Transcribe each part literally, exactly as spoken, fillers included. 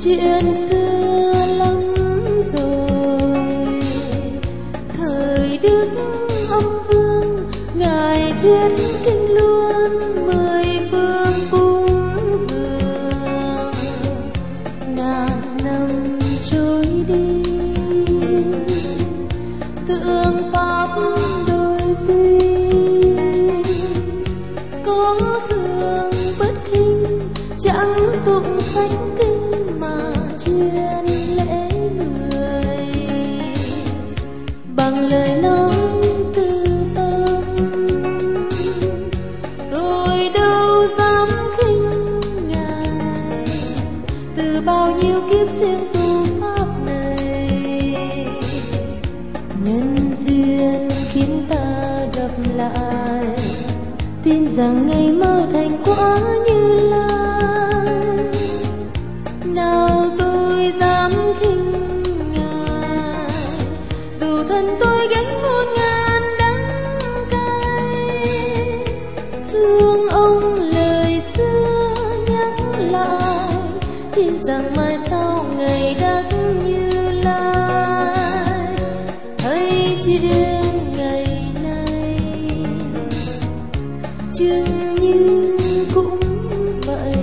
chuyện xưa lắm rồi. Thời Đức Ông Vương ngài thuyết kinh luôn mười phương cúng dường. Ngàn năm trôi đi tượng pháp đôi duy, có thường bất khinh chẳng tụng sách kinh mà chuyên lễ người. Bằng lời nói từ tâm tôi đâu dám khinh ngài, từ bao nhiêu kiếp siêng tu pháp này. Nhân duyên khiến ta gặp lại, tin rằng ngày mau thành quả Như Lai. Nào tôi dám khinh ngài, dù thân tôi gánh muôn ngàn đắng cay. Thương ông lời xưa nhắc lại, tin rằng mai sau ngày đắc Như Lai. Hãy chuyện ngày nay chừng như cũng vậy.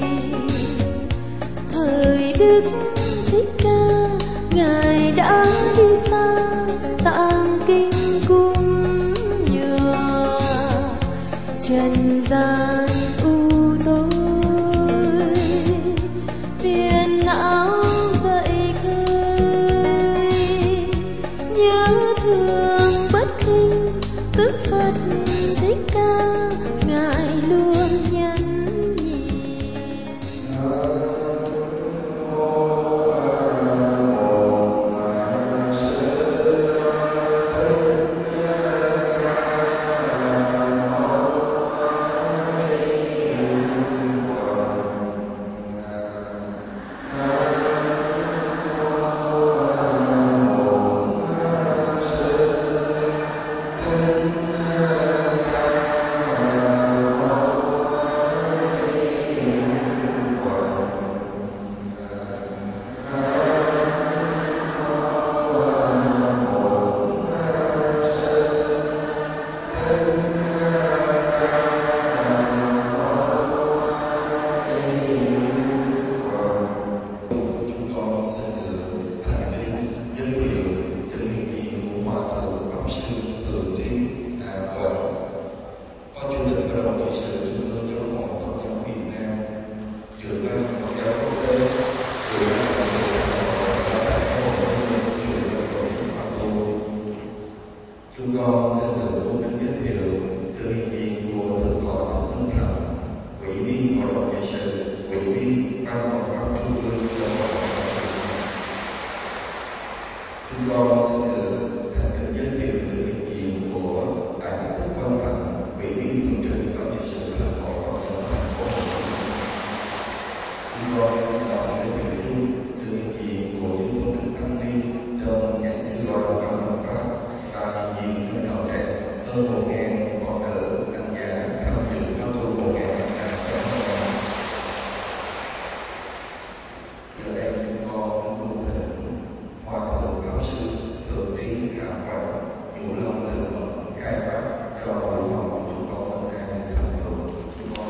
Thời Đức Thích Ca ngài đã đi xa tạng kinh cung nhựa. Trần gian u tối phiền não dậy khơi, nhớ thương bất khinh tức Phật Thích Ca ngài luôn nhẫn nhịn. Chúng con xin được tôn kính giới thiệu sự hiện diện của Thượng tọa Thích Minh Thần, Ủy viên Hội đồng trị sự, Ủy viên Ban Quản pháp Trung ương cho Hội đồng. Chúng con xin được thành kính giới thiệu sự hiện diện của Đại Đức Thích Quang Thành, Ủy viên thường trực Ban trị sự Thượng Hội Phật giáo thành phố Hồ Chí Minh. Chúng con xin đọc giới thiệu chung sự hiện diện của chư tôn đức tăng ni trong nhãn sư đoàn Ban Quản pháp và hiện diện với đạo tràng hơn một ngàn Phật tử anh già tham dự pháp tu một ngàn năm sáu mươi. Giờ đây chúng con kính cung thỉnh Hòa thượng Pháp sư Thượng trí Hạ Quang chủ lòng thượng mật khai pháp cho hội họp của chúng con hôm nay đến thành phố. Chúng con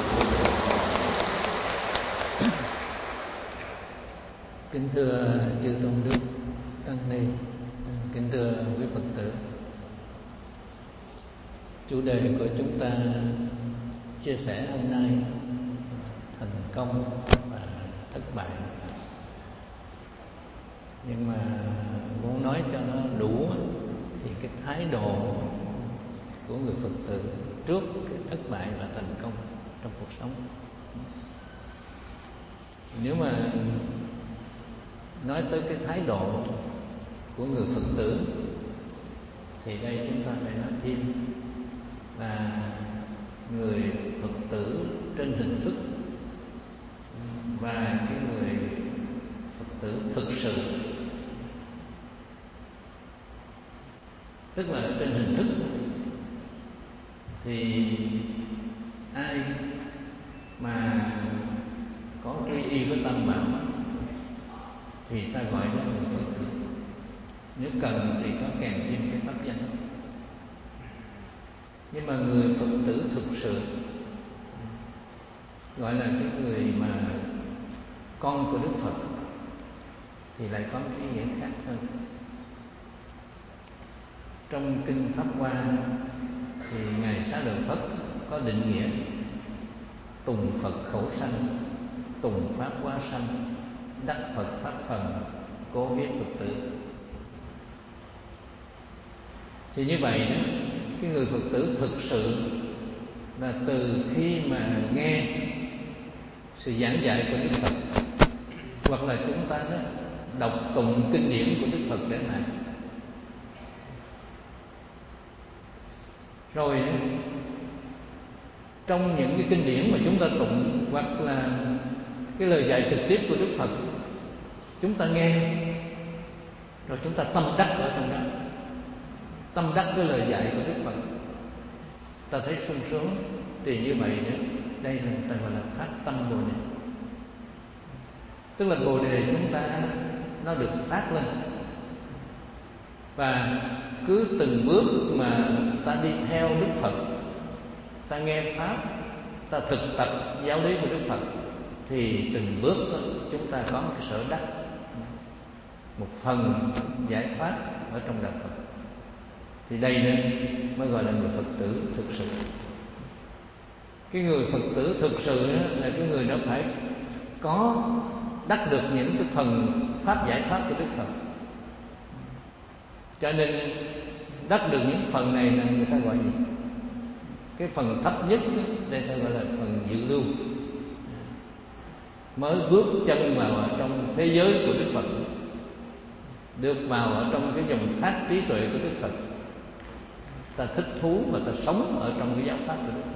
kính thưa chư tôn đức tăng ni, kính thưa quý Phật tử. Chủ đề của chúng ta chia sẻ hôm nay thành công và thất bại. Nhưng mà muốn nói cho nó đủ thì cái thái độ của người Phật tử trước cái thất bại và thành công trong cuộc sống. Nếu mà nói tới cái thái độ của người Phật tử thì đây chúng ta phải nói thêm là người Phật tử trên hình thức và cái người Phật tử thực sự. Tức là trên hình thức thì ai mà có quy y với Tam Bảo thì ta gọi đó là người Phật tử. Nếu cần thì có kèm thêm cái pháp danh. Nhưng mà người Phật tử thực sự gọi là cái người mà con của Đức Phật thì lại có cái nghĩa khác hơn. Trong kinh Pháp Hoa thì ngài Xá Lợi Phất có định nghĩa: tùng Phật khẩu sanh, tùng pháp hóa sanh, đắc Phật pháp phần, cố viết Phật tử. Thì như vậy đó, cái người Phật tử thực sự là từ khi mà nghe sự giảng dạy của Đức Phật, hoặc là chúng ta đó đọc tụng kinh điển của Đức Phật để này, rồi đó, trong những cái kinh điển mà chúng ta tụng, hoặc là cái lời dạy trực tiếp của Đức Phật, chúng ta nghe rồi chúng ta tâm đắc ở trong đó, tâm đắc cái lời dạy của Đức Phật, ta thấy sung sướng, thì như vậy đó, đây là ta gọi là phát tâm Bồ Đề. Tức là Bồ Đề chúng ta nó được phát lên, và cứ từng bước mà ta đi theo Đức Phật, ta nghe pháp, ta thực tập giáo lý của Đức Phật, thì từng bước đó, chúng ta có một cái sở đắc, một phần giải thoát ở trong đạo Phật. Thì đây nên mới gọi là người Phật tử thực sự. Cái người Phật tử thực sự là cái người đó phải có đắc được những cái phần pháp giải thoát của Đức Phật. Cho nên đắc được những phần này là người ta gọi gì? Cái phần thấp nhất đây ta gọi là phần dự lưu, mới bước chân vào ở trong thế giới của Đức Phật, được vào ở trong cái dòng thác trí tuệ của Đức Phật, ta thích thú và ta sống ở trong cái giáo pháp của Đức Phật.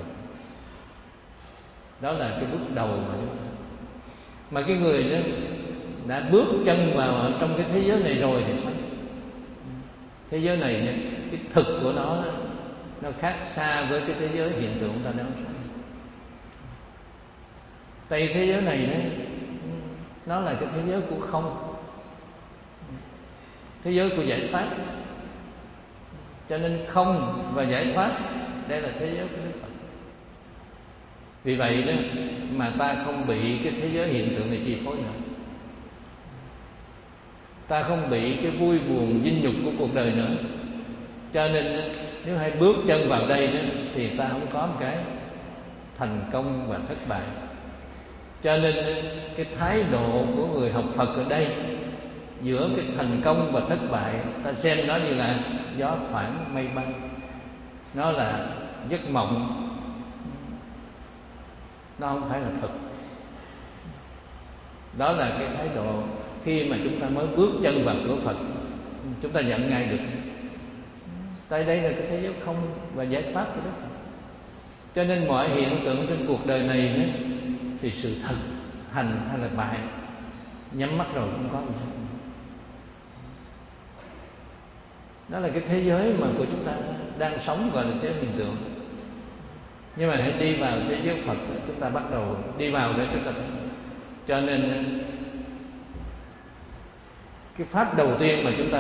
Đó là cái bước đầu mà chúng ta. Mà cái người đó đã bước chân vào ở trong cái thế giới này rồi thì sao? Thế giới này, cái thực của nó nó khác xa với cái thế giới hiện tượng ta đang sống. Tại thế giới này đó, nó là cái thế giới của không, thế giới của giải thoát. Cho nên không và giải thoát, đây là thế giới của Đức Phật. Vì vậy đó mà ta không bị cái thế giới hiện tượng này chi phối nữa, ta không bị cái vui buồn vinh nhục của cuộc đời nữa. Cho nên nếu hai bước chân vào đây đó, thì ta không có một cái thành công và thất bại. Cho nên cái thái độ của người học Phật ở đây, giữa cái thành công và thất bại, ta xem nó như là gió thoảng mây bay, nó là giấc mộng, nó không phải là thật. Đó là cái thái độ khi mà chúng ta mới bước chân vào cửa Phật, chúng ta nhận ngay được tại đây là cái thế giới không và giải thoát của Đức Phật. Cho nên mọi hiện tượng trên cuộc đời này ấy, thì sự thật, thành hay là bại, nhắm mắt rồi không có gì hết. Đó là cái thế giới mà của chúng ta đang sống, gọi là thế giới hiện tượng. Nhưng mà hãy đi vào thế giới Phật, chúng ta bắt đầu đi vào để chúng ta thấy. Cho nên cái pháp đầu tiên mà chúng ta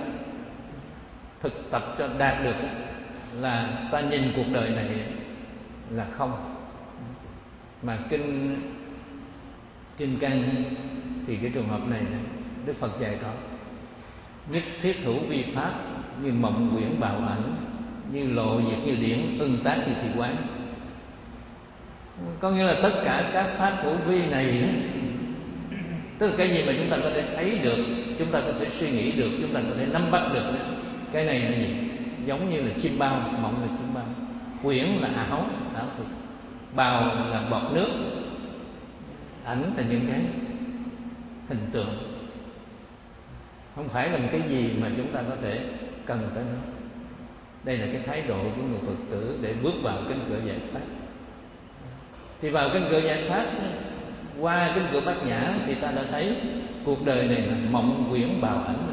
thực tập cho đạt được là ta nhìn cuộc đời này là không. Mà kinh Kinh Cang thì cái trường hợp này Đức Phật dạy rõ: nhất thiết hữu vi pháp, như mộng quyển bào ảnh, như lộ diệt như điển, ưng tác như thị quán. Có nghĩa là tất cả các pháp hữu vi này, tức là cái gì mà chúng ta có thể thấy được, chúng ta có thể suy nghĩ được, chúng ta có thể nắm bắt được. Cái này là gì? Giống như là chim bao, mộng là chim bao, quyển là ảo, ảo thuật, bào là bọt nước, ảnh là những cái hình tượng, không phải là một cái gì mà chúng ta có thể cần tới nó. Đây là cái thái độ của người Phật tử để bước vào cánh cửa giải thoát. Thì vào cánh cửa giải thoát, qua cánh cửa bát nhã, thì ta đã thấy cuộc đời này là mộng quyển bào ảnh.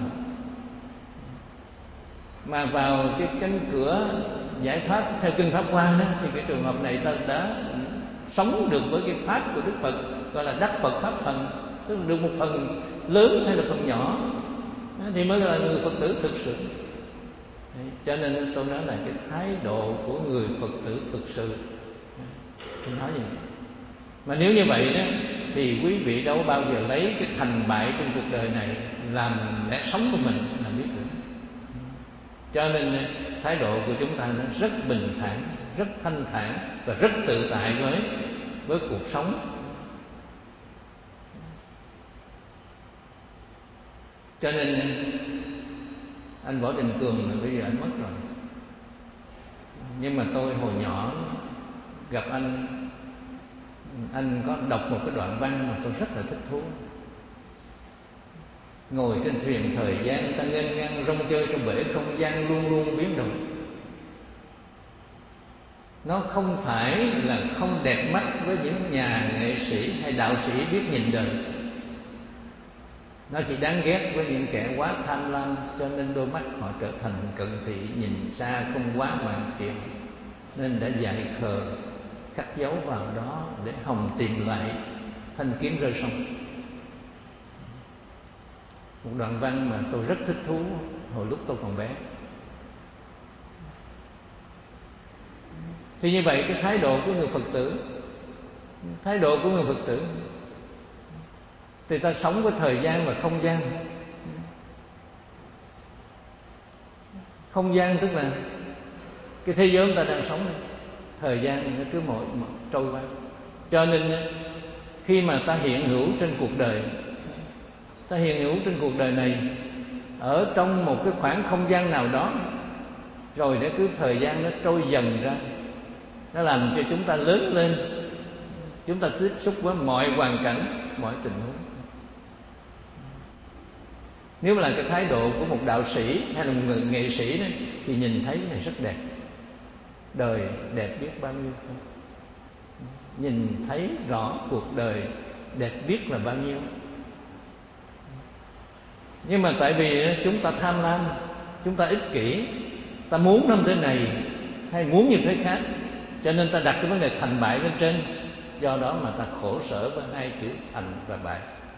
Mà vào cái cánh cửa giải thoát theo kinh Pháp Hoa đó, thì cái trường hợp này ta đã sống được với cái pháp của Đức Phật, gọi là đắc Phật pháp thần, tức là được một phần lớn hay là phần nhỏ thì mới là người Phật tử thực sự. Đấy, cho nên tôi nói là cái thái độ của người Phật tử thực sự. Tôi nói gì vậy? Mà nếu như vậy đó thì quý vị đâu bao giờ lấy cái thành bại trong cuộc đời này làm lẽ sống của mình làm lý tưởng. Cho nên thái độ của chúng ta nó rất bình thản, rất thanh thản và rất tự tại với với cuộc sống. Cho nên anh Võ Đình Cường bây giờ anh mất rồi, nhưng mà tôi hồi nhỏ gặp anh, anh có đọc một cái đoạn văn mà tôi rất là thích thú. Ngồi trên thuyền thời gian, ta nghênh ngang rong chơi trong bể không gian luôn luôn biến đổi. Nó không phải là không đẹp mắt với những nhà nghệ sĩ hay đạo sĩ biết nhìn đời. Nó chỉ đáng ghét với những kẻ quá tham lam, cho nên đôi mắt họ trở thành cận thị, nhìn xa không quá hoàn thiện, nên đã dại khờ khắc dấu vào đó để hòng tìm lại thanh kiếm rơi sông. Một đoạn văn mà tôi rất thích thú hồi lúc tôi còn bé. Thì như vậy cái thái độ của người Phật tử, thái độ của người Phật tử thì ta sống với thời gian và không gian. Không gian tức là cái thế giới chúng ta đang sống này, thời gian nó cứ mỗi, mỗi trôi qua. Cho nên khi mà ta hiện hữu trên cuộc đời, ta hiện hữu trên cuộc đời này ở trong một cái khoảng không gian nào đó, rồi để cứ thời gian nó trôi dần ra, nó làm cho chúng ta lớn lên, chúng ta tiếp xúc với mọi hoàn cảnh, mọi tình huống. Nếu là cái thái độ của một đạo sĩ hay là một người nghệ sĩ đó, thì nhìn thấy này rất đẹp. Đời đẹp biết bao nhiêu không? Nhìn thấy rõ cuộc đời đẹp biết là bao nhiêu. Nhưng mà tại vì chúng ta tham lam, chúng ta ích kỷ, ta muốn năm thế này hay muốn như thế khác, cho nên ta đặt cái vấn đề thành bại lên trên. Do đó mà ta khổ sở với hai chữ thành và bại.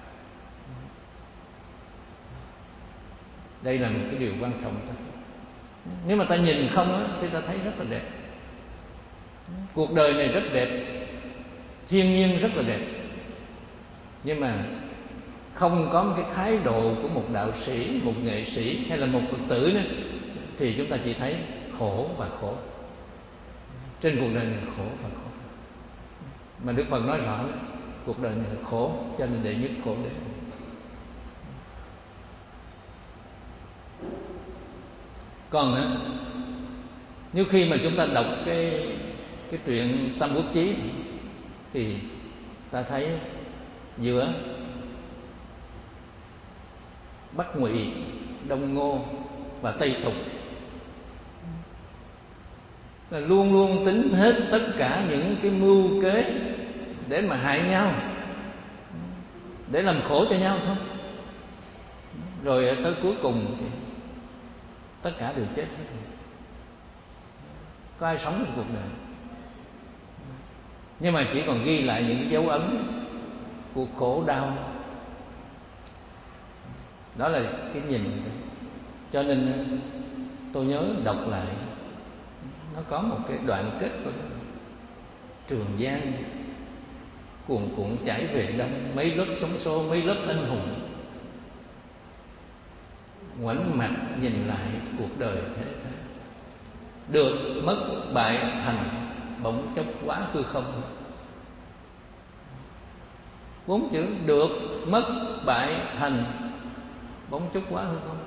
Đây là một cái điều quan trọng ta. Nếu mà ta nhìn không á, thì ta thấy rất là đẹp. Cuộc đời này rất đẹp, thiên nhiên rất là đẹp. Nhưng mà không có một cái thái độ của một đạo sĩ, một nghệ sĩ hay là một Phật tử nữa, thì chúng ta chỉ thấy khổ và khổ. Trên cuộc đời này khổ và khổ. Mà Đức Phật nói rõ đó, cuộc đời này là khổ, cho nên đệ nhất khổ đế. Còn á, nếu khi mà chúng ta đọc cái cái truyện Tam Quốc Chí thì ta thấy giữa Bắc Ngụy, Đông Ngô và Tây Thục là luôn luôn tính hết tất cả những cái mưu kế để mà hại nhau, để làm khổ cho nhau thôi. Rồi tới cuối cùng thì tất cả đều chết hết. Có ai sống trong cuộc đời? Nhưng mà chỉ còn ghi lại những cái dấu ấn của khổ đau. Đó là cái nhìn. Cho nên tôi nhớ đọc lại, nó có một cái đoạn kết của nó. Trường Giang cuồn cuộn chảy về đông, mấy lớp sóng xô, mấy lớp anh hùng. Ngoảnh mặt nhìn lại cuộc đời thế thế, được mất bại thành, bỗng chốc quá hư không. Bốn chữ được mất bại thành, bỗng chốc quá hư không.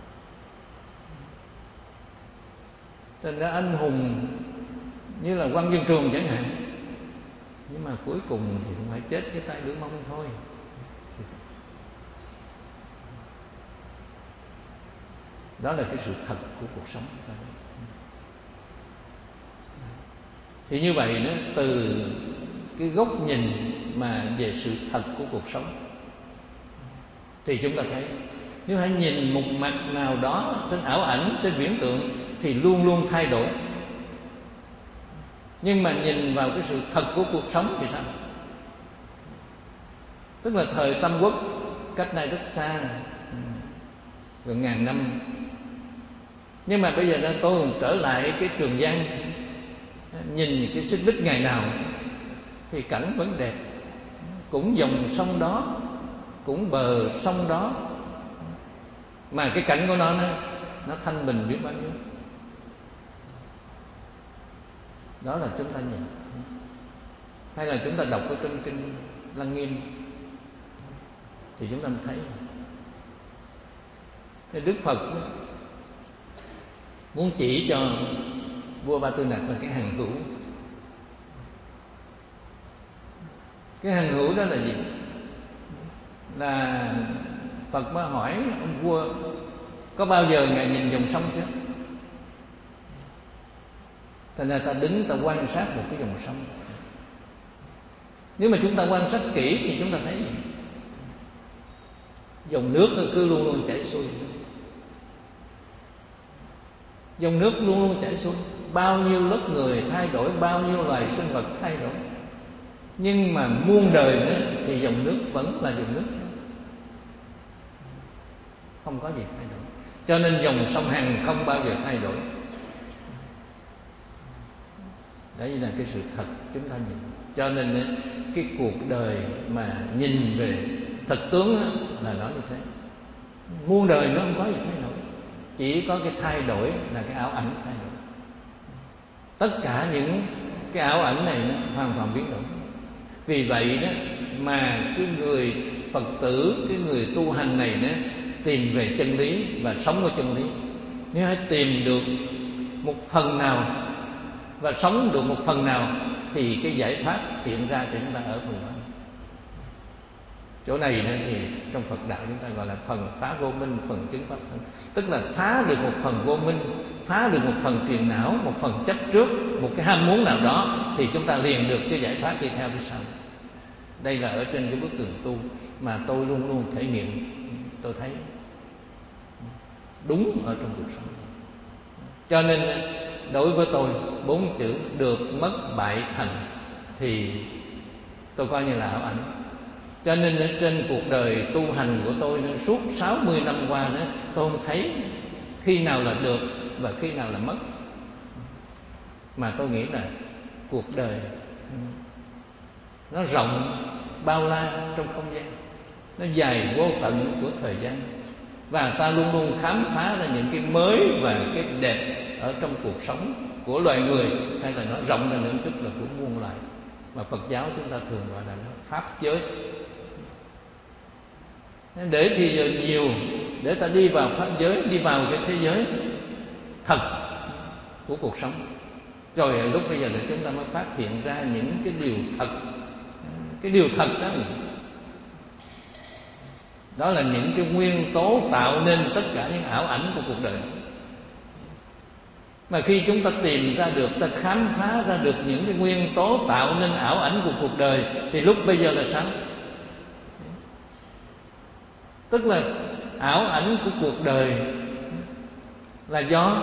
Thành ra anh hùng như là Quan Văn Trường chẳng hạn, nhưng mà cuối cùng thì cũng phải chết cái tay lưỡi mông thôi. Đó là cái sự thật của cuộc sống của ta. Thì như vậy đó, từ cái góc nhìn mà về sự thật của cuộc sống thì chúng ta thấy, nếu hãy nhìn một mặt nào đó trên ảo ảnh, trên viễn tượng thì luôn luôn thay đổi. Nhưng mà nhìn vào cái sự thật của cuộc sống thì sao? Tức là thời Tam Quốc cách nay rất xa, gần ngàn năm. Nhưng mà bây giờ đó tôi trở lại cái Trường Giang, nhìn cái Xích Bích ngày nào thì cảnh vẫn đẹp. Cũng dòng sông đó, cũng bờ sông đó, mà cái cảnh của nó nó, nó thanh bình biết bao nhiêu. Đó là chúng ta nhìn. Hay là chúng ta đọc ở trong kinh Lăng Nghiêm thì chúng ta thấy cái Đức Phật muốn chỉ cho vua Ba Tư Nặc là cái hằng hữu. Cái hằng hữu đó là gì? Là Phật mới hỏi ông vua có bao giờ ngài nhìn dòng sông chưa? Thành ra ta đứng ta quan sát một cái dòng sông. Nếu mà chúng ta quan sát kỹ thì chúng ta thấy gì? Dòng nước nó cứ luôn luôn chảy xuôi. Dòng nước luôn luôn chảy xuôi. Bao nhiêu lớp người thay đổi, bao nhiêu loài sinh vật thay đổi, nhưng mà muôn đời nữa thì dòng nước vẫn là dòng nước, không có gì thay đổi. Cho nên dòng sông Hằng không bao giờ thay đổi. Đấy là cái sự thật chúng ta nhìn. Cho nên cái cuộc đời mà nhìn về thực tướng là nói như thế. Muôn đời nó không có gì thay đổi, chỉ có cái thay đổi là cái ảo ảnh thay đổi. Tất cả những cái ảo ảnh này nó hoàn toàn biến đổi. Vì vậy đó mà cái người Phật tử, cái người tu hành này đó tìm về chân lý và sống với chân lý. Nếu hãy tìm được một phần nào và sống được một phần nào thì cái giải thoát hiện ra cho chúng ta ở phần đó. Chỗ này thì trong Phật đạo chúng ta gọi là phần phá vô minh, phần chứng pháp thân. Tức là phá được một phần vô minh, phá được một phần phiền não, một phần chấp trước, một cái ham muốn nào đó, thì chúng ta liền được cái giải thoát đi theo phía sau. Đây là ở trên cái bước đường tu mà tôi luôn luôn thể nghiệm. Tôi thấy đúng ở trong cuộc sống. Cho nên đối với tôi, bốn chữ được mất bại thành thì tôi coi như là ảo ảnh. Cho nên ở trên cuộc đời tu hành của tôi suốt sáu mươi năm qua đó, tôi không thấy khi nào là được và khi nào là mất. Mà tôi nghĩ là cuộc đời nó rộng bao la trong không gian, nó dài vô tận của thời gian, và ta luôn luôn khám phá ra những cái mới và cái đẹp ở trong cuộc sống của loài người, hay là nó rộng ra nữa chút là của muôn loài, mà Phật giáo chúng ta thường gọi là nó pháp giới. Để thì giờ nhiều để ta đi vào pháp giới, đi vào cái thế giới thật của cuộc sống, rồi lúc bây giờ là chúng ta mới phát hiện ra những cái điều thật. Cái điều thật đó đó là những cái nguyên tố tạo nên tất cả những ảo ảnh của cuộc đời. Mà khi chúng ta tìm ra được, ta khám phá ra được những cái nguyên tố tạo nên ảo ảnh của cuộc đời, thì lúc bây giờ là sao? Tức là ảo ảnh của cuộc đời là do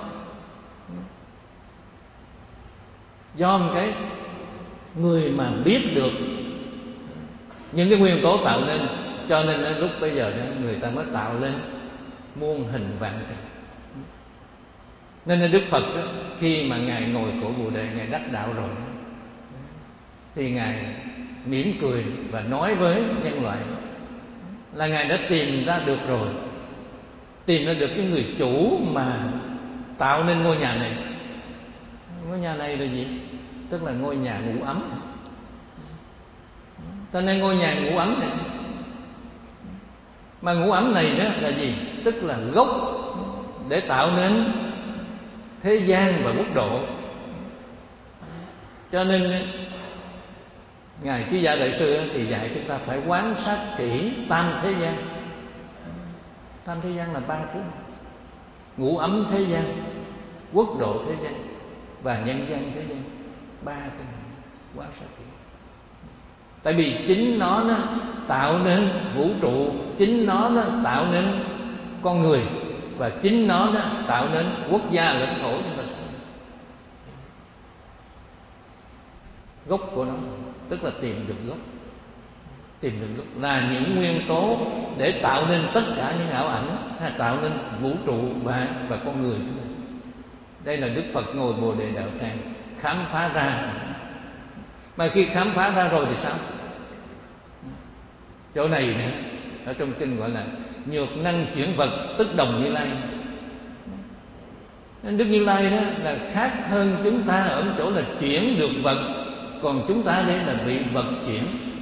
do một cái người mà biết được những cái nguyên tố tạo nên. Cho nên lúc bây giờ người ta mới tạo lên muôn hình vạn trạng. Nên Đức Phật đó, khi mà Ngài ngồi cổ Bồ Đề, Ngài đắc đạo rồi, thì Ngài mỉm cười và nói với nhân loại là Ngài đã tìm ra được rồi, tìm ra được cái người chủ mà tạo nên ngôi nhà này. Ngôi nhà này là gì? Tức là ngôi nhà ngủ ấm. Cho nên ngôi nhà ngủ ấm này, mà ngủ ấm này đó là gì? Tức là gốc để tạo nên thế gian và quốc độ. Cho nên Ngài Trí Giả Đại Sư thì dạy chúng ta phải quan sát kỹ tam thế gian. Tam thế gian là ba thứ: ngủ ấm thế gian, quốc độ thế gian và nhân gian thế gian. Ba cái này quan sát kỹ. Tại vì chính nó, nó tạo nên vũ trụ, chính nó, nó tạo nên con người, và chính nó, nó tạo nên quốc gia, lãnh thổ chúng ta sống. Gốc của nó, tức là tìm được gốc. Tìm được lúc là những nguyên tố để tạo nên tất cả những ảo ảnh, hay tạo nên vũ trụ và và con người chúng ta. Đây là Đức Phật ngồi Bồ Đề Đạo Tràng khám phá ra. Mà khi khám phá ra rồi thì sao? Chỗ này nữa, ở trong kinh gọi là nhược năng chuyển vật, tức đồng Như Lai. Đức Như Lai đó là khác hơn chúng ta ở chỗ là chuyển được vật, còn chúng ta đây là bị vật chuyển.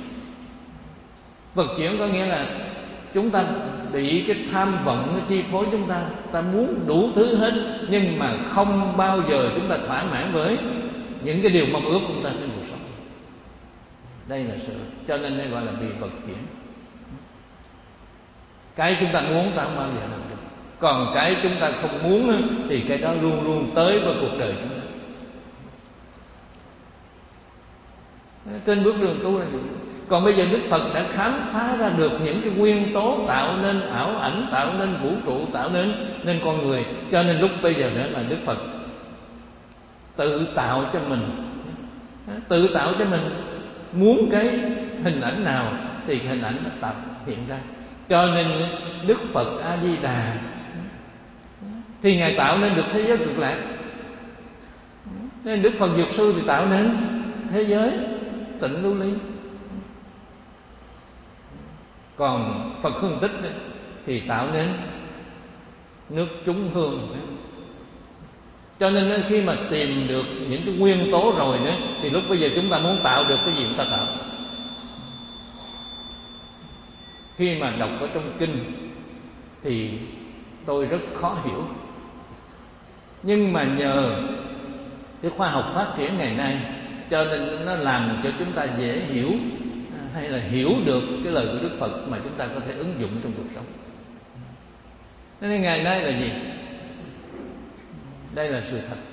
Vật chuyển có nghĩa là chúng ta bị cái tham vọng nó chi phối chúng ta. Ta muốn đủ thứ hết, nhưng mà không bao giờ chúng ta thỏa mãn với những cái điều mong ước của chúng ta trên cuộc sống. Đây là sự, cho nên đây gọi là bị vật chuyển. Cái chúng ta muốn ta không bao giờ làm được, còn cái chúng ta không muốn thì cái đó luôn luôn tới với cuộc đời chúng ta. Trên bước đường tu là gì? Còn bây giờ Đức Phật đã khám phá ra được những cái nguyên tố tạo nên ảo ảnh, tạo nên vũ trụ, tạo nên nên con người. Cho nên lúc bây giờ đó là Đức Phật tự tạo cho mình, tự tạo cho mình muốn cái hình ảnh nào thì hình ảnh nó tạo hiện ra. Cho nên Đức Phật A Di Đà thì Ngài tạo nên được thế giới cực lạc. Nên Đức Phật Dược Sư thì tạo nên thế giới tịnh lưu ly. Còn Phật Hương Tích thì tạo nên nước chúng hương. Cho nên khi mà tìm được những cái nguyên tố rồi nữa, thì lúc bây giờ chúng ta muốn tạo được cái gì chúng ta tạo. Khi mà đọc ở trong kinh thì tôi rất khó hiểu, nhưng mà nhờ cái khoa học phát triển ngày nay, cho nên nó làm cho chúng ta dễ hiểu, hay là hiểu được cái lời của Đức Phật mà chúng ta có thể ứng dụng trong cuộc sống. Nên ngày nay là gì? Đây là sự thật.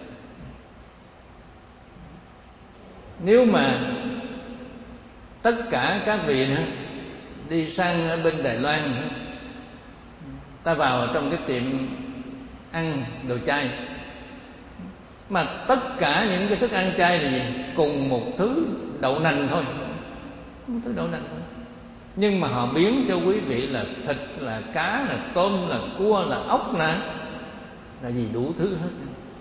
Nếu mà tất cả các vị nữa đi sang ở bên Đài Loan, ta vào trong cái tiệm ăn đồ chay, mà tất cả những cái thức ăn chay là gì? Cùng một thứ đậu nành thôi, một thứ đậu nành thôi. Nhưng mà họ biến cho quý vị là thịt, là cá, là tôm, là cua, là ốc, là là gì? Đủ thứ hết.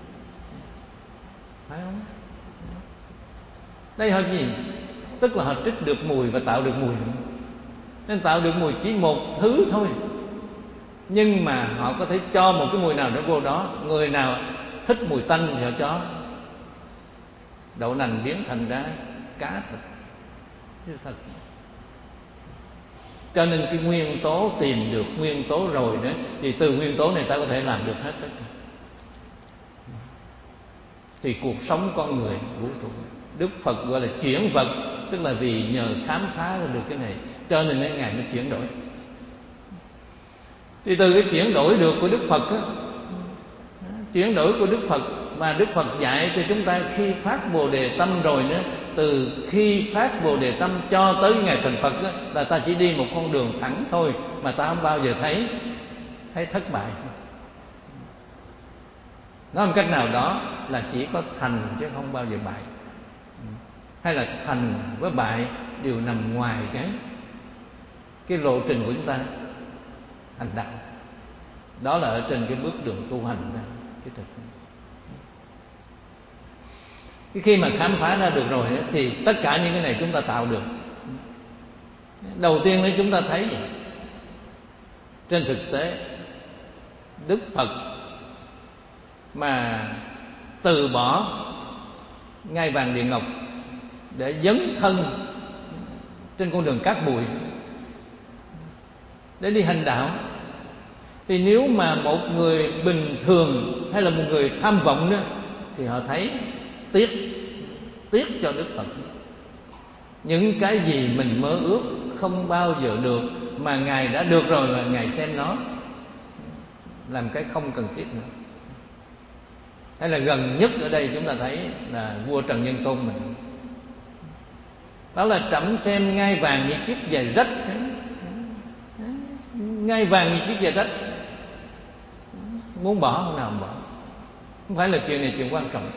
Phải không? Đây họ gì? Tức là họ trích được mùi và tạo được mùi. Nên tạo được mùi chỉ một thứ thôi, nhưng mà họ có thể cho một cái mùi nào đó vô đó. Người nào thích mùi tanh thì họ cho đậu nành biến thành ra cá thịt. Thật. Cho nên cái nguyên tố, tìm được nguyên tố rồi đó, thì từ nguyên tố này ta có thể làm được hết tất cả. Thì cuộc sống con người, vũ trụ, Đức Phật gọi là chuyển vật, tức là vì nhờ khám phá ra được cái này, cho nên đến Ngài mới chuyển đổi. Thì từ cái chuyển đổi được của Đức Phật á, chuyển đổi của Đức Phật mà Đức Phật dạy cho chúng ta khi phát Bồ Đề Tâm rồi nữa, từ khi phát Bồ Đề Tâm cho tới ngày thành Phật á, là ta chỉ đi một con đường thẳng thôi, mà ta không bao giờ thấy thấy thất bại. Nói một cách nào đó là chỉ có thành chứ không bao giờ bại. Hay là thành với bại đều nằm ngoài cái cái lộ trình của chúng ta hành đạo. Đó là ở trên cái bước đường tu hành đó, cái thực. Cái khi mà khám phá ra được rồi thì tất cả những cái này chúng ta tạo được. Đầu tiên đấy chúng ta thấy gì? Trên thực tế Đức Phật mà từ bỏ ngai vàng điện ngọc để dấn thân trên con đường cát bụi để đi hành đạo, thì nếu mà một người bình thường hay là một người tham vọng đó, thì họ thấy tiếc tiếc cho Đức Phật. Những cái gì mình mơ ước không bao giờ được, mà Ngài đã được rồi là Ngài xem nó làm cái không cần thiết nữa. Hay là gần nhất ở đây chúng ta thấy là vua Trần Nhân Tôn mình, đó là trẫm xem ngai vàng như chiếc giày rách, ngai vàng như chiếc giày rách, muốn bỏ không nào bỏ. Không phải là chuyện này chuyện quan trọng.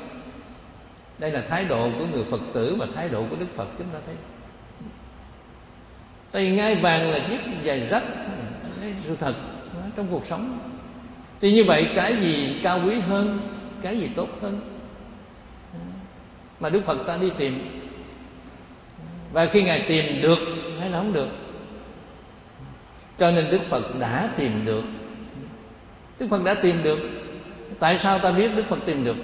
Đây là thái độ của người Phật tử và thái độ của Đức Phật, chúng ta thấy. Tại vì ngai vàng là chiếc giày rách, sự thật trong cuộc sống. Thì như vậy cái gì cao quý hơn, cái gì tốt hơn mà Đức Phật ta đi tìm? Và khi Ngài tìm được hay là không được? Cho nên Đức Phật đã tìm được. Đức Phật đã tìm được. Tại sao ta biết Đức Phật tìm được?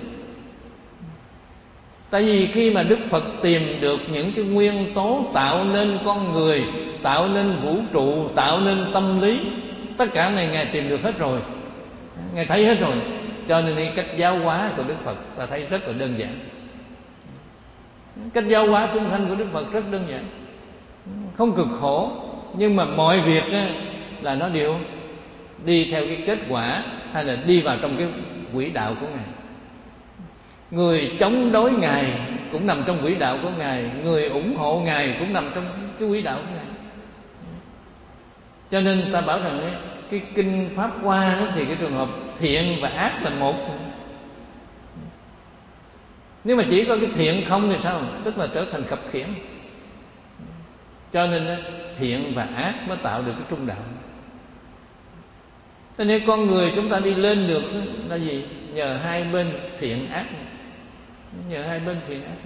Tại vì khi mà Đức Phật tìm được những cái nguyên tố tạo nên con người, tạo nên vũ trụ, tạo nên tâm lý, tất cả này Ngài tìm được hết rồi, Ngài thấy hết rồi. Cho nên cái cách giáo hóa của Đức Phật ta thấy rất là đơn giản. Cách giáo hóa chúng sanh của Đức Phật rất đơn giản, không cực khổ. Nhưng mà mọi việc á, là nó đều đi theo cái kết quả, hay là đi vào trong cái quỹ đạo của Ngài. Người chống đối Ngài cũng nằm trong quỹ đạo của Ngài, người ủng hộ Ngài cũng nằm trong cái quỹ đạo của Ngài. Cho nên ta bảo rằng ấy, cái kinh Pháp Hoa đó, thì cái trường hợp thiện và ác là một. Nếu mà chỉ có cái thiện không thì sao? Tức là trở thành khập khiễng. Cho nên thiện và ác mới tạo được cái trung đạo. Cho nên con người chúng ta đi lên được là gì? Nhờ hai bên thiện ác. Nhờ hai bên thiện ác.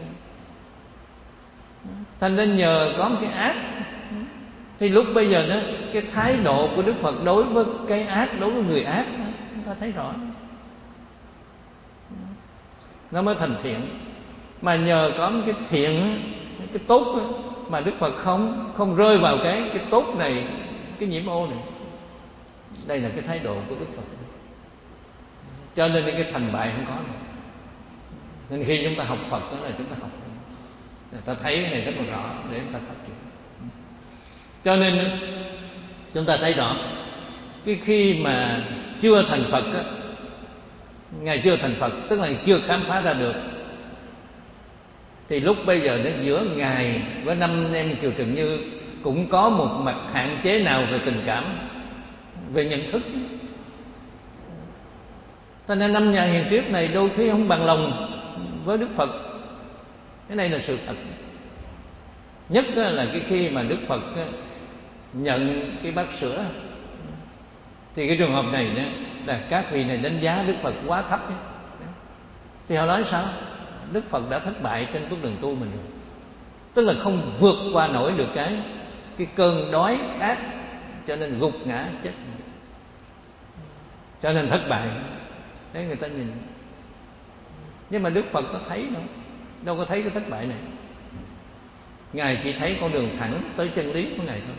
Thành ra nhờ có một cái ác, thì lúc bây giờ đó, cái thái độ của Đức Phật đối với cái ác, đối với người ác, chúng ta thấy rõ, nó mới thành thiện. Mà nhờ có một cái thiện, cái tốt đó, mà Đức Phật không không rơi vào cái cái tốt này, cái nhiễm ô này. Đây là cái thái độ của Đức Phật. Cho nên cái thành bại không có nữa. Nên khi chúng ta học Phật đó là chúng ta học, ta thấy cái này rất là rõ để chúng ta phát triển. Cho nên chúng ta thấy rõ cái khi mà chưa thành Phật đó, Ngài chưa thành Phật, tức là chưa khám phá ra được, thì lúc bây giờ nó giữa Ngài với năm anh em Kiều Trần Như cũng có một mặt hạn chế nào về tình cảm, về nhận thức chứ. Cho nên năm nhà hiền triết này đôi khi không bằng lòng với Đức Phật. Cái này là sự thật. Nhất là cái khi mà Đức Phật nhận cái bát sữa, thì cái trường hợp này đó, là các vị này đánh giá Đức Phật quá thấp. Thì họ nói sao? Đức Phật đã thất bại trên bước đường tu mình rồi. Tức là không vượt qua nổi được cái cái cơn đói khát, cho nên gục ngã chết, cho nên thất bại. Đấy, người ta nhìn. Nhưng mà Đức Phật có thấy đâu, đâu có thấy cái thất bại này. Ngài chỉ thấy con đường thẳng tới chân lý của Ngài thôi.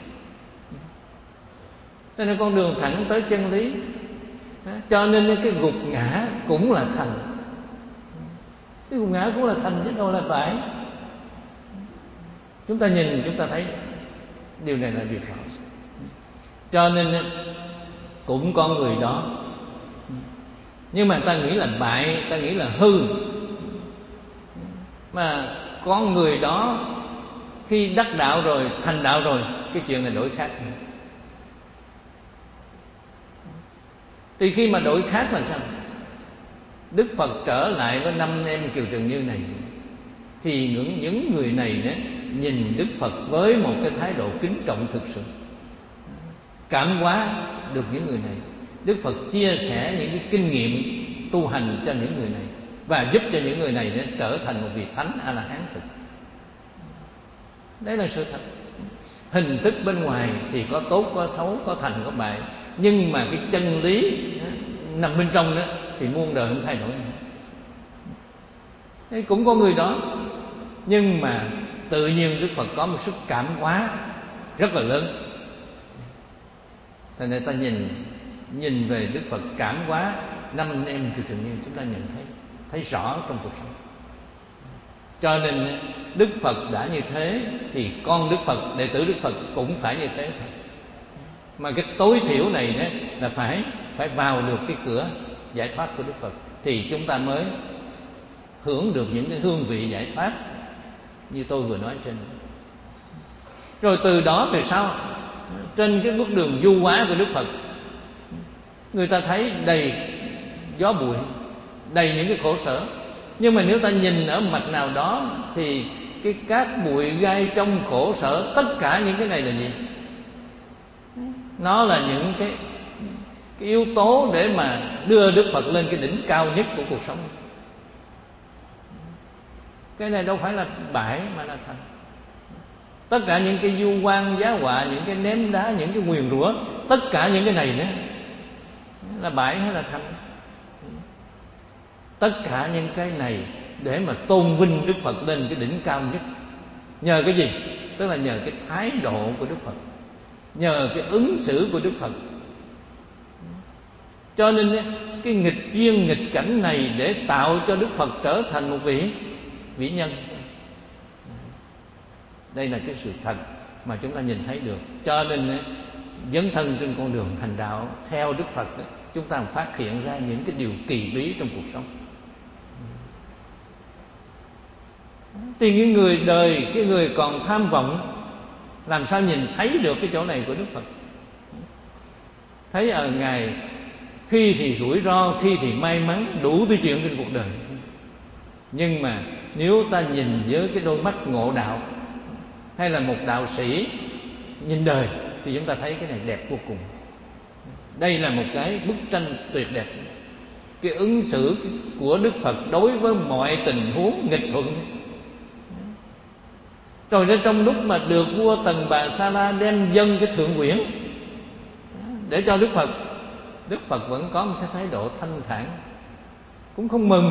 Cho nên con đường thẳng tới chân lý, cho nên cái gục ngã cũng là thành. Cái gục ngã cũng là thành chứ đâu là bại. Chúng ta nhìn chúng ta thấy điều này là điều rõ. Cho nên cũng có người đó, nhưng mà ta nghĩ là bại, ta nghĩ là hư. Mà con người đó khi đắc đạo rồi, thành đạo rồi, cái chuyện này đổi khác. Thì khi mà đổi khác là sao? Đức Phật trở lại với năm anh em Kiều Trần Như này, thì những, những người này đó, nhìn Đức Phật với một cái thái độ kính trọng thực sự, cảm hóa được những người này. Đức Phật chia sẻ những cái kinh nghiệm tu hành cho những người này, và giúp cho những người này đó trở thành một vị thánh A-la-hán thực. Đấy là sự thật. Hình thức bên ngoài thì có tốt, có xấu, có thành, có bại, nhưng mà cái chân lý nằm bên trong đó thì muôn đời không thay đổi. Đấy, cũng có người đó, nhưng mà tự nhiên Đức Phật có một sức cảm hóa rất là lớn. Thành ra ta nhìn nhìn về Đức Phật cảm hóa năm anh em Kiều Trần Như, chúng ta nhận thấy thấy rõ trong cuộc sống. Cho nên Đức Phật đã như thế, thì con Đức Phật, đệ tử Đức Phật cũng phải như thế thôi. Mà cái tối thiểu này đó là phải phải vào được cái cửa giải thoát của Đức Phật, thì chúng ta mới hưởng được những cái hương vị giải thoát như tôi vừa nói trên. Rồi từ đó về sau, trên cái bước đường du hóa của Đức Phật, người ta thấy đầy gió bụi, đầy những cái khổ sở. Nhưng mà nếu ta nhìn ở mặt nào đó, thì cái cát bụi gai trong khổ sở, tất cả những cái này là gì? Nó là những cái, cái yếu tố để mà đưa Đức Phật lên cái đỉnh cao nhất của cuộc sống. Cái này đâu phải là bãi mà là thành. Tất cả những cái du quan giá họa, những cái ném đá, những cái nguyền rủa, tất cả những cái này nữa là bãi hay là thành? Tất cả những cái này để mà tôn vinh Đức Phật lên cái đỉnh cao nhất. Nhờ cái gì? Tức là nhờ cái thái độ của Đức Phật, nhờ cái ứng xử của Đức Phật. Cho nên cái nghịch duyên nghịch cảnh này để tạo cho Đức Phật trở thành một vị vĩ nhân. Đây là cái sự thật mà chúng ta nhìn thấy được. Cho nên dấn thân trên con đường hành đạo theo Đức Phật, chúng ta phát hiện ra những cái điều kỳ bí trong cuộc sống. Thì những người đời, cái người còn tham vọng, làm sao nhìn thấy được cái chỗ này của Đức Phật? Thấy ở Ngài khi thì rủi ro, khi thì may mắn, đủ thứ chuyện trên cuộc đời. Nhưng mà nếu ta nhìn với cái đôi mắt ngộ đạo, hay là một đạo sĩ nhìn đời, thì chúng ta thấy cái này đẹp vô cùng. Đây là một cái bức tranh tuyệt đẹp. Cái ứng xử của Đức Phật đối với mọi tình huống nghịch thuận. Rồi đến trong lúc mà được vua Tần Bà Sa La đem dâng cái thượng quyển để cho Đức Phật, Đức Phật vẫn có một cái thái độ thanh thản, cũng không mừng,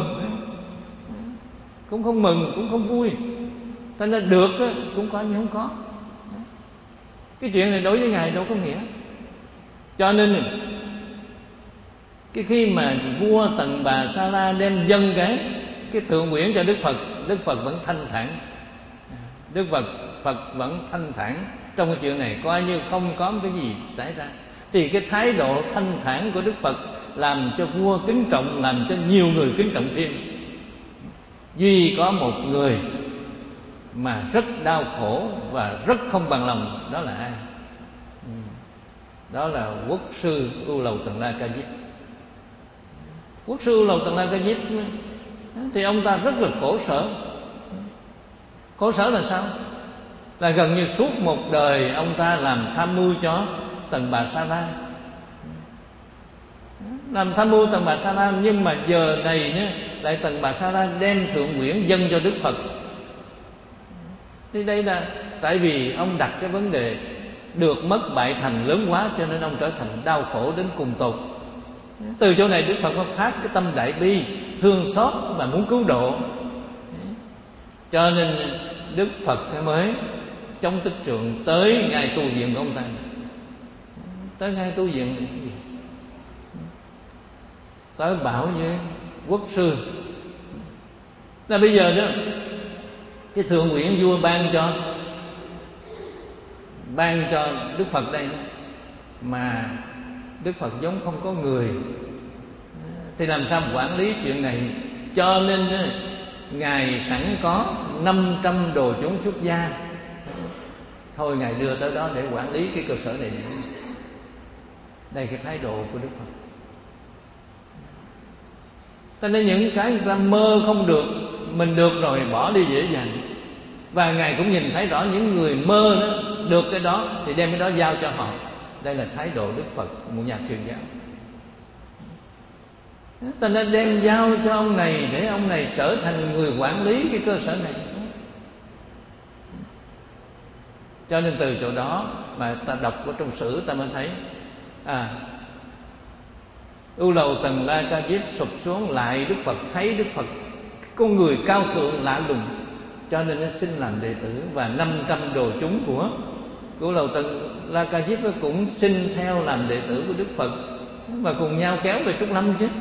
cũng không mừng, cũng không vui. Thế nên được cũng có nhưng không có. Cái chuyện này đối với Ngài đâu có nghĩa. Cho nên cái khi mà vua Tần Bà Sa La đem dâng cái cái thượng quyển cho Đức Phật, Đức Phật vẫn thanh thản. Đức Phật Phật vẫn thanh thản trong cái chuyện này, coi như không có cái gì xảy ra. Thì cái thái độ thanh thản của Đức Phật làm cho vua kính trọng, làm cho nhiều người kính trọng thêm. Duy có một người mà rất đau khổ và rất không bằng lòng, đó là ai? Đó là Quốc sư U Lầu Tần La Ca Diếp. Quốc sư U Lầu Tần La Ca Diếp thì ông ta rất là khổ sở. Khổ sở là sao? Là gần như suốt một đời ông ta làm tham mưu cho Tần Bà Sa La, làm tham mưu Tần Bà Sa La. Nhưng mà giờ này nhé, lại Tần Bà Sa La đem thượng quyển dâng cho Đức Phật. Thì đây là tại vì ông đặt cái vấn đề được mất bại thành lớn quá, cho nên ông trở thành đau khổ đến cùng tột. Từ chỗ này Đức Phật có phát cái tâm đại bi, thương xót và muốn cứu độ. Cho nên Đức Phật mới trong Tích Trượng tới ngày tu viện của ông ta. Tới ngày tu viện tới bảo với quốc sư là bây giờ đó, cái thượng quyển vua ban cho ban cho Đức Phật đây, mà Đức Phật giống không có người, thì làm sao quản lý chuyện này? Cho nên Ngài sẵn có năm trăm đồ chúng xuất gia, thôi Ngài đưa tới đó để quản lý cái cơ sở này. Đây cái thái độ của Đức Phật. Cho nên những cái người ta mơ không được, mình được rồi bỏ đi dễ dàng. Và Ngài cũng nhìn thấy rõ những người mơ đó, được cái đó thì đem cái đó giao cho họ. Đây là thái độ Đức Phật, một nhà truyền giáo. Ta nên đem giao cho ông này để ông này trở thành người quản lý cái cơ sở này. Cho nên từ chỗ đó mà ta đọc ở trong sử ta mới thấy à, U Lầu Tần La Ca Diếp sụp xuống lại Đức Phật, thấy Đức Phật con người cao thượng lạ lùng, cho nên nó xin làm đệ tử. Và năm trăm đồ chúng của U Lầu Tần La Ca Diếp cũng xin theo làm đệ tử của Đức Phật, và cùng nhau kéo về Trúc Lâm chứ.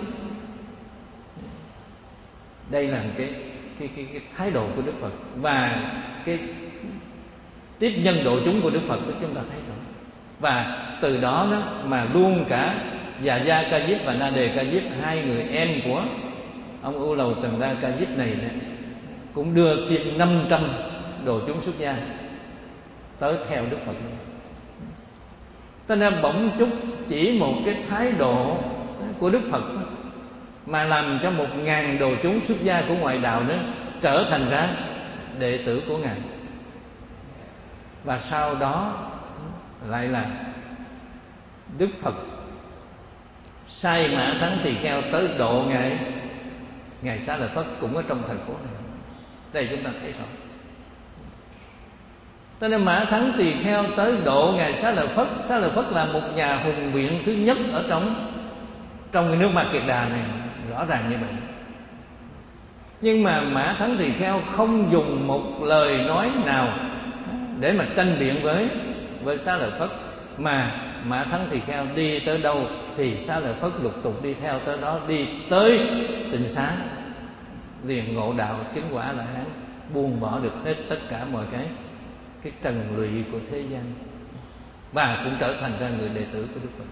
Đây là cái, cái, cái, cái thái độ của Đức Phật. Và cái tiếp nhân độ chúng của Đức Phật đó chúng ta thấy rồi. Và từ đó, đó mà luôn cả Già Gia Ca Diếp và Na Đề Ca Diếp, hai người em của ông U Lầu Tần La Ca Diếp này, này cũng đưa thêm năm trăm đồ chúng xuất gia tới theo Đức Phật. Cho nên bỗng chốc chỉ một cái thái độ của Đức Phật thôi, mà làm cho một ngàn đồ chúng xuất gia của ngoại đạo đó trở thành ra đệ tử của Ngài. Và sau đó lại là Đức Phật sai Mã Thắng Tỳ Kheo tới độ ngài ngài Xá Lợi Phất cũng ở trong thành phố này. Đây chúng ta thấy rồi. Cho nên Mã Thắng Tỳ Kheo tới độ ngài Xá Lợi Phất. Xá Lợi Phất là một nhà hùng biện thứ nhất ở trong trong cái nước Ma Kiệt Đà này, rõ ràng như vậy. Nhưng mà Mã Thắng Tỳ Kheo không dùng một lời nói nào để mà tranh biện với với Xá Lợi Phất, mà Mã Thắng Tỳ Kheo đi tới đâu thì Xá Lợi Phất lục tục đi theo tới đó, đi tới Tịnh Xá liền ngộ đạo chứng quả A La Hán, buông bỏ được hết tất cả mọi cái cái trần lụy của thế gian, và cũng trở thành ra người đệ tử của Đức Phật.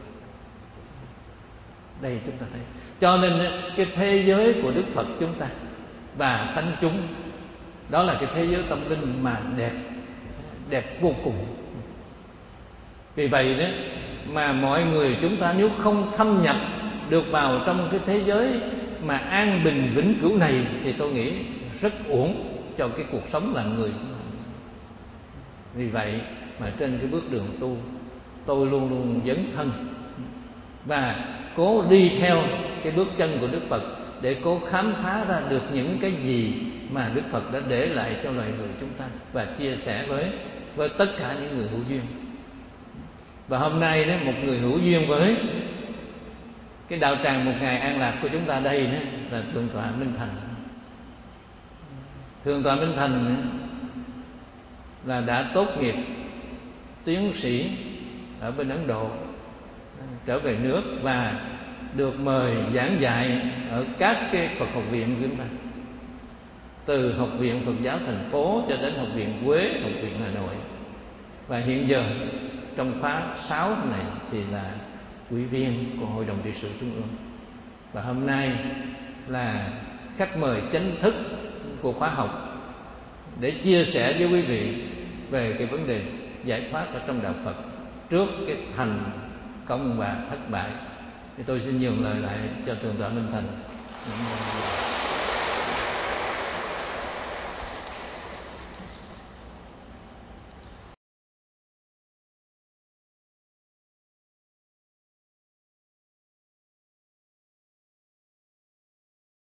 Đây chúng ta thấy. Cho nên cái thế giới của Đức Phật chúng ta và thánh chúng, đó là cái thế giới tâm linh mà đẹp, đẹp vô cùng. Vì vậy đó mà mọi người chúng ta nếu không thâm nhập được vào trong cái thế giới mà an bình vĩnh cửu này thì tôi nghĩ rất uổng cho cái cuộc sống làm người. Vì vậy mà trên cái bước đường tu, tôi luôn luôn dấn thân và cố đi theo cái bước chân của Đức Phật để cố khám phá ra được những cái gì mà Đức Phật đã để lại cho loài người chúng ta, và chia sẻ với với tất cả những người hữu duyên. Và hôm nay đó, một người hữu duyên với cái đạo tràng một ngày an lạc của chúng ta đây đó là Thượng tọa Minh Thành. Thượng tọa Minh Thành là đã tốt nghiệp tiến sĩ ở bên Ấn Độ, trở về nước và được mời giảng dạy ở các cái Phật học viện của chúng ta, từ Học viện Phật giáo thành phố cho đến Học viện Quế, Học viện Hà Nội. Và hiện giờ trong khóa sáu này thì là ủy viên của Hội đồng trị sự Trung ương. Và hôm nay là khách mời chính thức của khóa học để chia sẻ với quý vị về cái vấn đề giải thoát ở trong đạo Phật trước cái thành công và thất bại. Thì tôi xin nhường lời lại cho Thượng tọa Minh Thành.